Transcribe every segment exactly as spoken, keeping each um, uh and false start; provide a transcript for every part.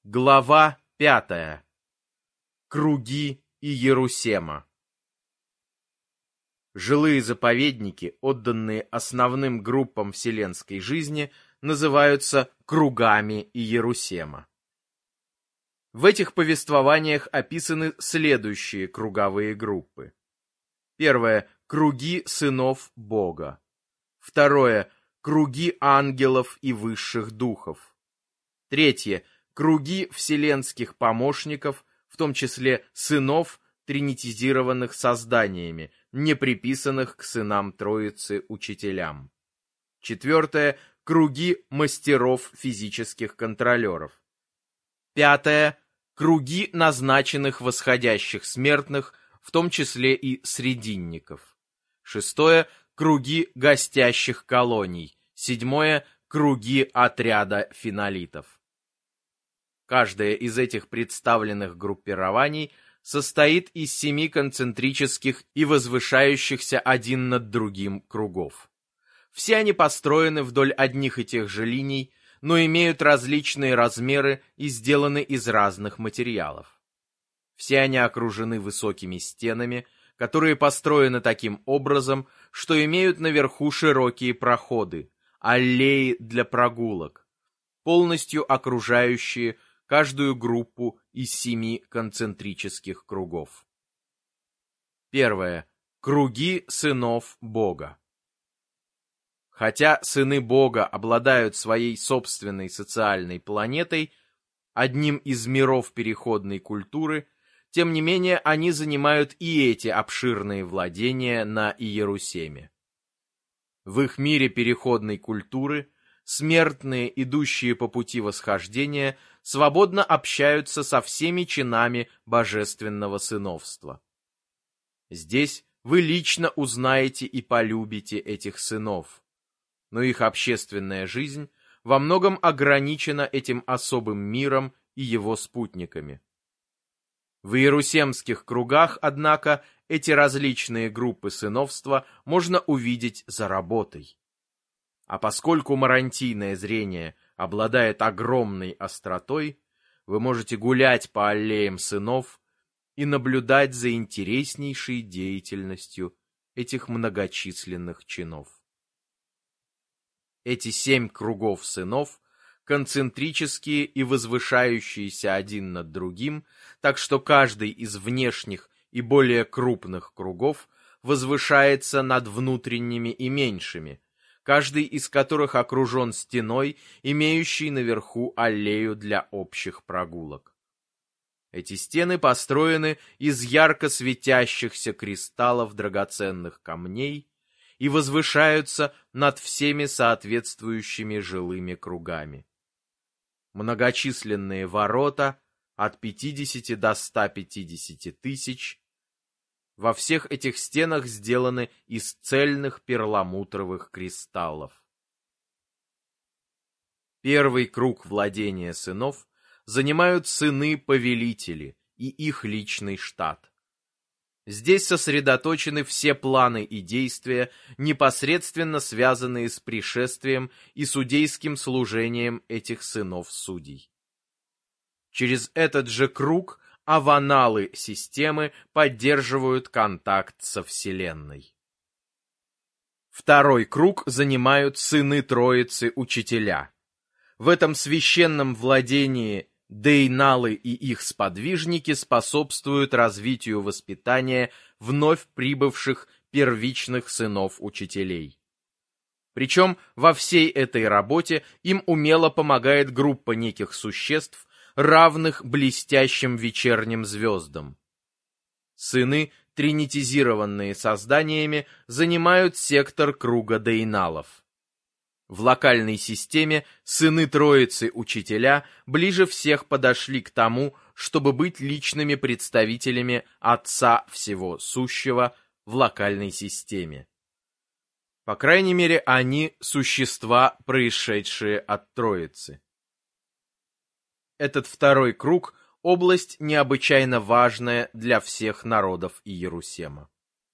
Глава пятая. Круги Иерусема. Жилые заповедники, отданные основным группам вселенской жизни, называются кругами Иерусема. В этих повествованиях описаны следующие круговые группы. Первое – круги сынов Бога. Второе – круги ангелов и высших духов. Третье – круги вселенских помощников, в том числе сынов, тринитизированных созданиями, не приписанных к сынам Троицы учителям. Четвертое – круги мастеров физических контролеров. Пятое – круги назначенных восходящих смертных, в том числе и срединников. Шестое – круги гостящих колоний. Седьмое – круги отряда фенолитов. Каждое из этих представленных группирований состоит из семи концентрических и возвышающихся один над другим кругов. Все они построены вдоль одних и тех же линий, но имеют различные размеры и сделаны из разных материалов. Все они окружены высокими стенами, которые построены таким образом, что имеют наверху широкие проходы, аллеи для прогулок, полностью окружающие каждую группу из семи концентрических кругов. Первое. Круги сынов Бога. Хотя сыны Бога обладают своей собственной социальной планетой, одним из миров переходной культуры, тем не менее они занимают и эти обширные владения на Иерусеме. В их мире переходной культуры смертные, идущие по пути восхождения, свободно общаются со всеми чинами божественного сыновства. Здесь вы лично узнаете и полюбите этих сынов, но их общественная жизнь во многом ограничена этим особым миром и его спутниками. В иерусемских кругах, однако, эти различные группы сыновства можно увидеть за работой. А поскольку марантийное зрение обладает огромной остротой, вы можете гулять по аллеям сынов и наблюдать за интереснейшей деятельностью этих многочисленных чинов. Эти семь кругов сынов концентрические и возвышающиеся один над другим, так что каждый из внешних и более крупных кругов возвышается над внутренними и меньшими, каждый из которых окружен стеной, имеющей наверху аллею для общих прогулок. Эти стены построены из ярко светящихся кристаллов драгоценных камней и возвышаются над всеми соответствующими жилыми кругами. Многочисленные ворота, от пятидесяти до ста пятидесяти тысяч, во всех этих стенах сделаны из цельных перламутровых кристаллов. Первый круг владения сынов занимают сыны-повелители и их личный штат. Здесь сосредоточены все планы и действия, непосредственно связанные с пришествием и судейским служением этих сынов-судей. Через этот же круг аваналы системы поддерживают контакт со Вселенной. Второй круг занимают сыны Троицы учителя. В этом священном владении дейналы и их сподвижники способствуют развитию воспитания вновь прибывших первичных сынов учителей. Причем во всей этой работе им умело помогает группа неких существ, равных блестящим вечерним звездам. Сыны, тринитизированные созданиями, занимают сектор круга дейналов. В локальной системе сыны Троицы учителя ближе всех подошли к тому, чтобы быть личными представителями Отца Всего Сущего в локальной системе. По крайней мере, они существа, происшедшие от Троицы. Этот второй круг – область необычайно важная для всех народов Иерусема.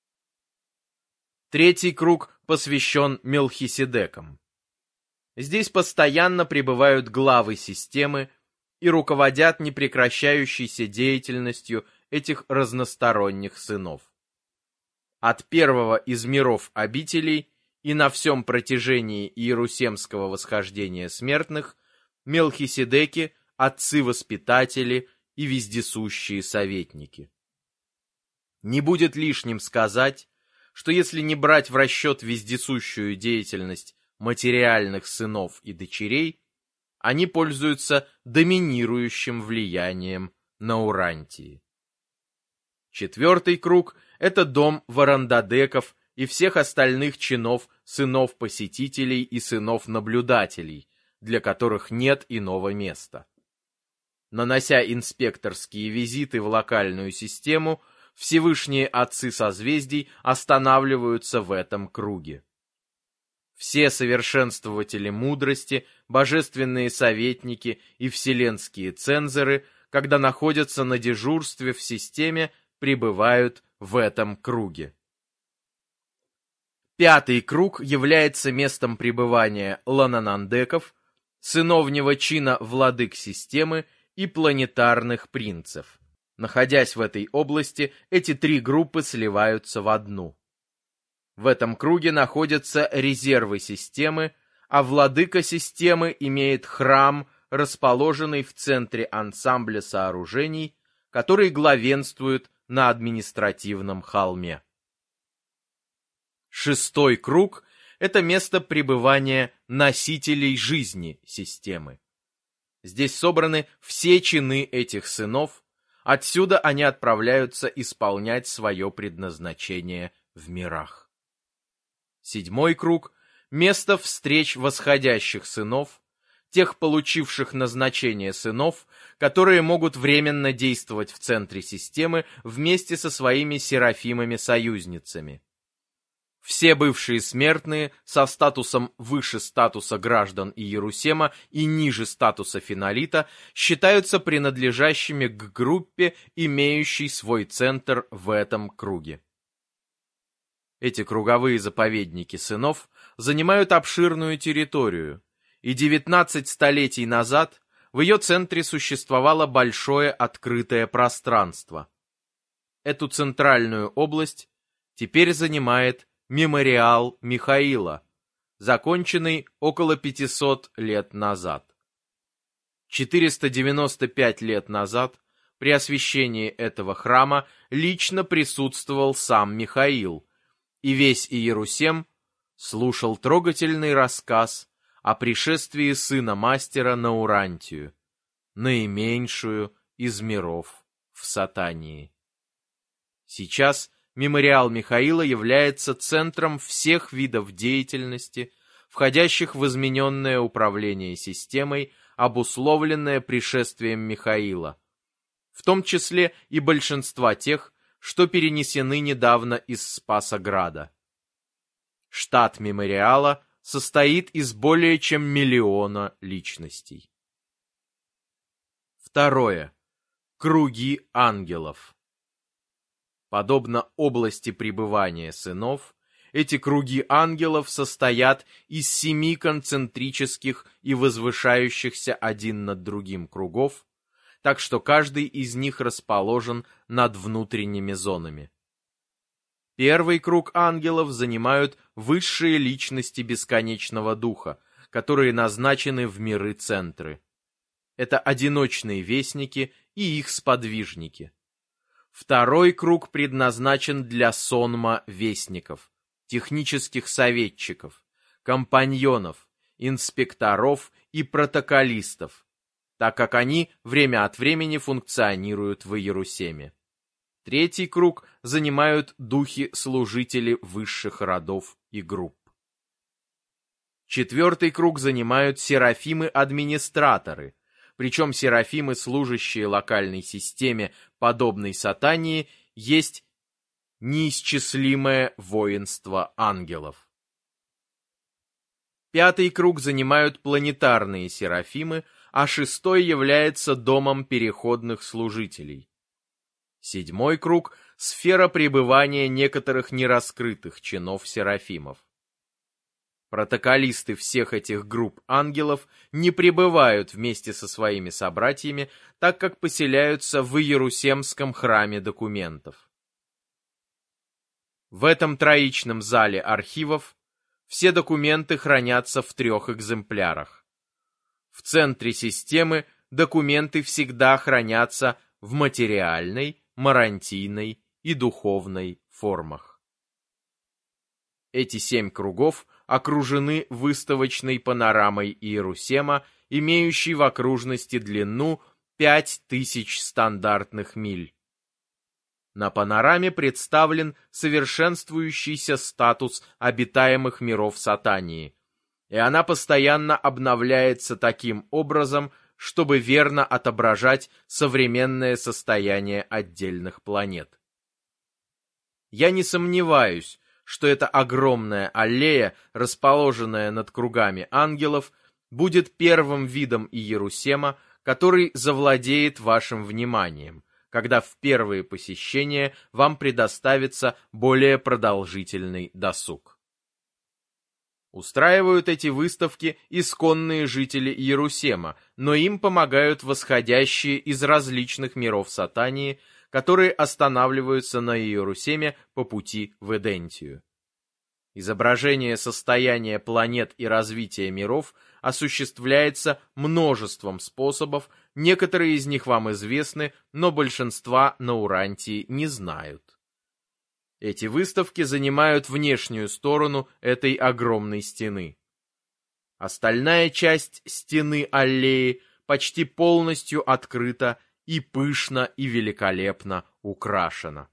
Третий круг посвящен Мелхиседекам. Здесь постоянно пребывают главы системы, и руководят непрекращающейся деятельностью этих разносторонних сынов. От первого из миров обителей и на всем протяжении иерусемского восхождения смертных Мелхиседеки, отцы-воспитатели и вездесущие советники. Не будет лишним сказать, что если не брать в расчет вездесущую деятельность материальных сынов и дочерей, они пользуются доминирующим влиянием на Урантии. Четвертый круг – это дом Варандадеков и всех остальных чинов сынов-посетителей и сынов-наблюдателей, для которых нет иного места. Нанося инспекторские визиты в локальную систему, Всевышние отцы созвездий останавливаются в этом круге. Все совершенствователи мудрости, божественные советники и вселенские цензоры, когда находятся на дежурстве в системе, пребывают в этом круге. Пятый круг является местом пребывания лананандеков, сыновнего чина владык системы и планетарных принцев. Находясь в этой области, эти три группы сливаются в одну. В этом круге находятся резервы системы, а владыка системы имеет храм, расположенный в центре ансамбля сооружений, который главенствует на административном холме. Шестой круг – это место пребывания носителей жизни системы. Здесь собраны все чины этих сынов, отсюда они отправляются исполнять свое предназначение в мирах. Седьмой круг – место встреч восходящих сынов, тех, получивших назначение сынов, которые могут временно действовать в центре системы вместе со своими серафимами-союзницами. Все бывшие смертные со статусом выше статуса граждан Иерусема и ниже статуса фенолита считаются принадлежащими к группе, имеющей свой центр в этом круге. Эти круговые заповедники сынов занимают обширную территорию, и девятнадцать столетий назад в ее центре существовало большое открытое пространство. Эту центральную область теперь занимает мемориал Михаила, законченный около пятисот лет назад. четыреста девяносто пять лет назад при освящении этого храма лично присутствовал сам Михаил, и весь Иерусем слушал трогательный рассказ о пришествии сына мастера на Урантию, наименьшую из миров в Сатании. Сейчас мемориал Михаила является центром всех видов деятельности, входящих в измененное управление системой, обусловленное пришествием Михаила, в том числе и большинства тех, что перенесены недавно из Спаса-Града. Штат мемориала состоит из более чем миллиона личностей. Второе. Круги ангелов. Подобно области пребывания сынов, эти круги ангелов состоят из семи концентрических и возвышающихся один над другим кругов, так что каждый из них расположен над внутренними зонами. Первый круг ангелов занимают высшие личности бесконечного духа, которые назначены в миры-центры. Это одиночные вестники и их сподвижники. Второй круг предназначен для сонма вестников, технических советчиков, компаньонов, инспекторов и протоколистов, так как они время от времени функционируют в Иерусеме. Третий круг занимают духи-служители высших родов и групп. Четвертый круг занимают серафимы-администраторы, причем серафимы, служащие локальной системе, подобной Сатании, есть неисчислимое воинство ангелов. Пятый круг занимают планетарные серафимы, а шестой является домом переходных служителей. Седьмой круг – сфера пребывания некоторых нераскрытых чинов серафимов. Протоколисты всех этих групп ангелов не пребывают вместе со своими собратьями, так как поселяются в Иерусемском храме документов. В этом троичном зале архивов все документы хранятся в трех экземплярах. В центре системы документы всегда хранятся в материальной, марантийной и духовной формах. Эти семь кругов окружены выставочной панорамой Иерусема, имеющей в окружности длину пять тысяч стандартных миль. На панораме представлен совершенствующийся статус обитаемых миров Сатании, и она постоянно обновляется таким образом, чтобы верно отображать современное состояние отдельных планет. Я не сомневаюсь, что эта огромная аллея, расположенная над кругами ангелов, будет первым видом Иерусема, который завладеет вашим вниманием, когда в первые посещения вам предоставится более продолжительный досуг. Устраивают эти выставки исконные жители Иерусема, но им помогают восходящие из различных миров Сатании, которые останавливаются на Иерусеме по пути в Эдентию. Изображение состояния планет и развития миров осуществляется множеством способов, некоторые из них вам известны, но большинства на Урантии не знают. Эти выставки занимают внешнюю сторону этой огромной стены. Остальная часть стены аллеи почти полностью открыта и пышно и великолепно украшена.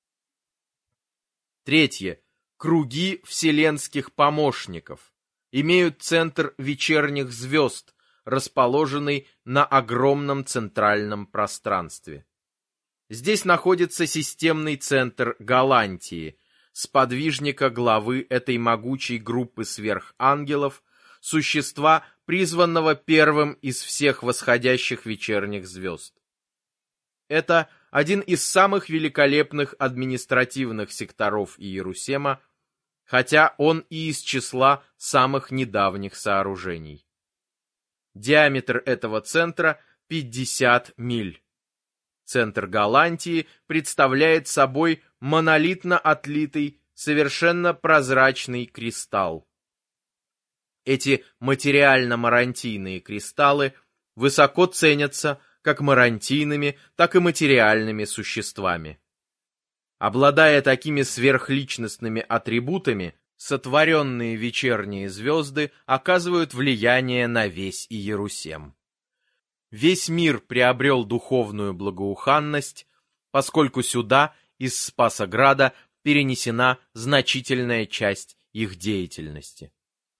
Третье. Круги вселенских помощников имеют центр вечерних звезд, расположенный на огромном центральном пространстве. Здесь находится системный центр Галантии, сподвижника главы этой могучей группы сверхангелов, существа, призванного первым из всех восходящих вечерних звезд. Это один из самых великолепных административных секторов Иерусема, хотя он и из числа самых недавних сооружений. Диаметр этого центра пятьдесят миль. Центр Галантии представляет собой монолитно отлитый, совершенно прозрачный кристалл. Эти материально-марантийные кристаллы высоко ценятся как марантийными, так и материальными существами. Обладая такими сверхличностными атрибутами, сотворенные вечерние звезды оказывают влияние на весь Иерусем. Весь мир приобрел духовную благоуханность, поскольку сюда, из Спасограда, перенесена значительная часть их деятельности.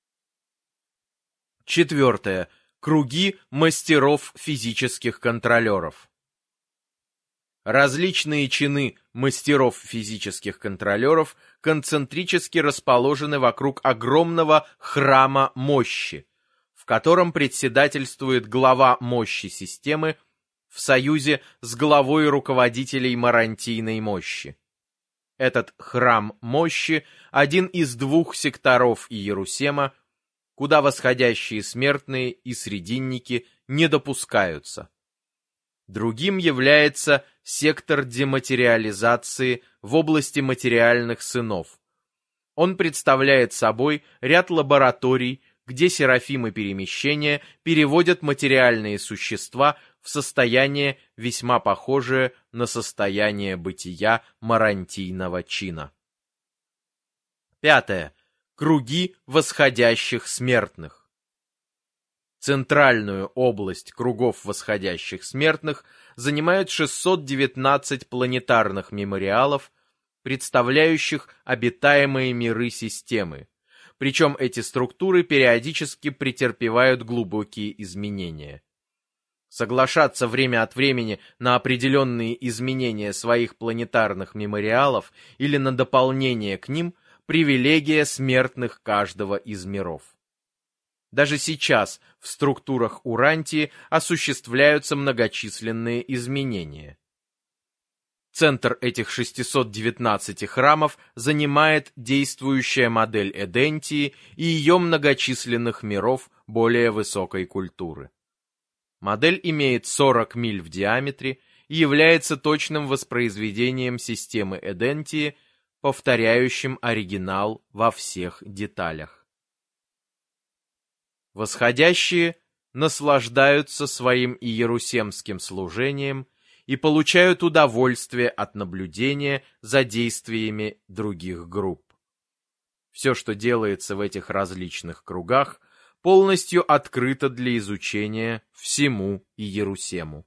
Четвертое. Круги мастеров физических контролеров. Различные чины мастеров физических контролеров концентрически расположены вокруг огромного храма мощи, в котором председательствует глава мощи системы в союзе с главой руководителей марантийной мощи. Этот храм мощи – один из двух секторов Иерусема, куда восходящие смертные и срединники не допускаются. Другим является сектор дематериализации в области материальных сынов. Он представляет собой ряд лабораторий, где серафимы перемещения переводят материальные существа в состояние, весьма похожее на состояние бытия марантийного чина. Пятое. Круги восходящих смертных. Центральную область кругов восходящих смертных занимают шестьсот девятнадцать планетарных мемориалов, представляющих обитаемые миры системы, причем эти структуры периодически претерпевают глубокие изменения. Соглашаться время от времени на определенные изменения своих планетарных мемориалов или на дополнение к ним – привилегия смертных каждого из миров. Даже сейчас в структурах Урантии осуществляются многочисленные изменения. Центр этих шестисот девятнадцати храмов занимает действующая модель Эдентии и ее многочисленных миров более высокой культуры. Модель имеет сорок миль в диаметре и является точным воспроизведением системы Эдентии, повторяющим оригинал во всех деталях. Восходящие наслаждаются своим иерусемским служением и получают удовольствие от наблюдения за действиями других групп. Все, что делается в этих различных кругах, полностью открыто для изучения всему Иерусему.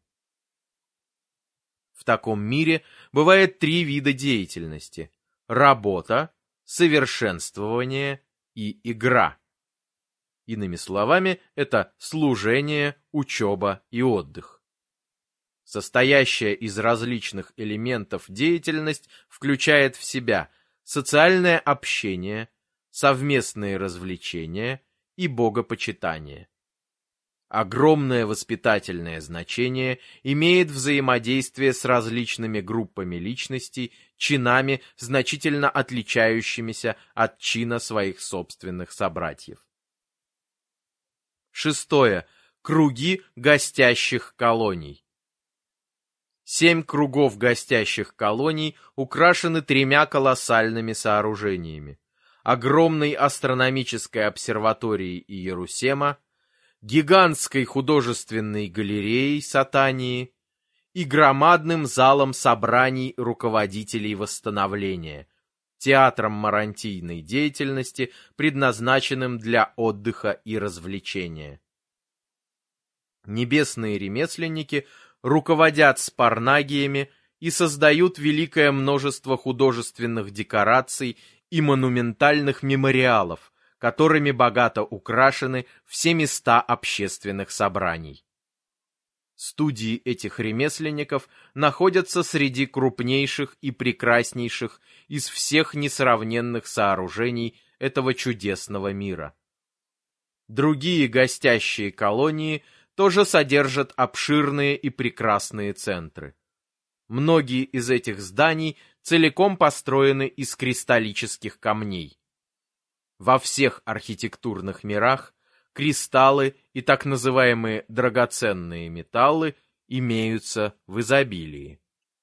В таком мире бывает три вида деятельности: работа, совершенствование и игра. Иными словами, это служение, учеба и отдых. Состоящая из различных элементов деятельность включает в себя социальное общение, совместные развлечения и богопочитание. Огромное воспитательное значение имеет взаимодействие с различными группами личностей, чинами, значительно отличающимися от чина своих собственных собратьев. Шестое. Круги гостящих колоний. Семь кругов гостящих колоний украшены тремя колоссальными сооружениями: огромной астрономической обсерваторией Иерусема, гигантской художественной галереей Сатании и громадным залом собраний руководителей восстановления, театром марантийной деятельности, предназначенным для отдыха и развлечения. Небесные ремесленники руководят спарнагиями и создают великое множество художественных декораций и монументальных мемориалов, которыми богато украшены все места общественных собраний. Студии этих ремесленников находятся среди крупнейших и прекраснейших из всех несравненных сооружений этого чудесного мира. Другие гостящие колонии тоже содержат обширные и прекрасные центры. Многие из этих зданий целиком построены из кристаллических камней. Во всех архитектурных мирах кристаллы и так называемые драгоценные металлы имеются в изобилии.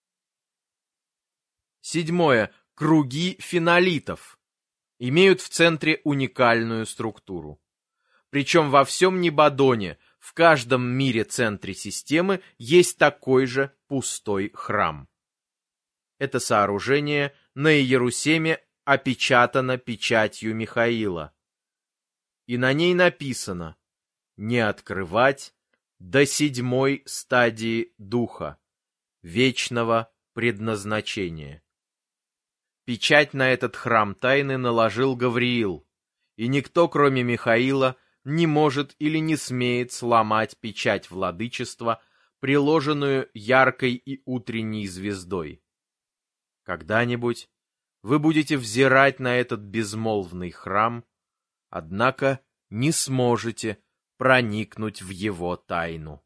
Седьмое. Круги фенолитов имеют в центре уникальную структуру. Причем во всем Небадоне, в каждом мире-центре системы есть такой же пустой храм. Это сооружение на Иерусеме опечатано печатью Михаила, и на ней написано: «Не открывать до седьмой стадии духа, вечного предназначения». Печать на этот храм тайны наложил Гавриил, и никто, кроме Михаила, не может или не смеет сломать печать владычества, приложенную яркой и утренней звездой. Когда-нибудь вы будете взирать на этот безмолвный храм, однако не сможете проникнуть в его тайну.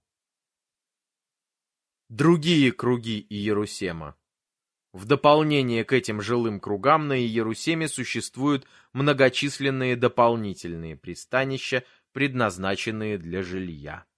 Другие круги Иерусема. В дополнение к этим жилым кругам на Иерусеме существуют многочисленные дополнительные пристанища, предназначенные для жилья.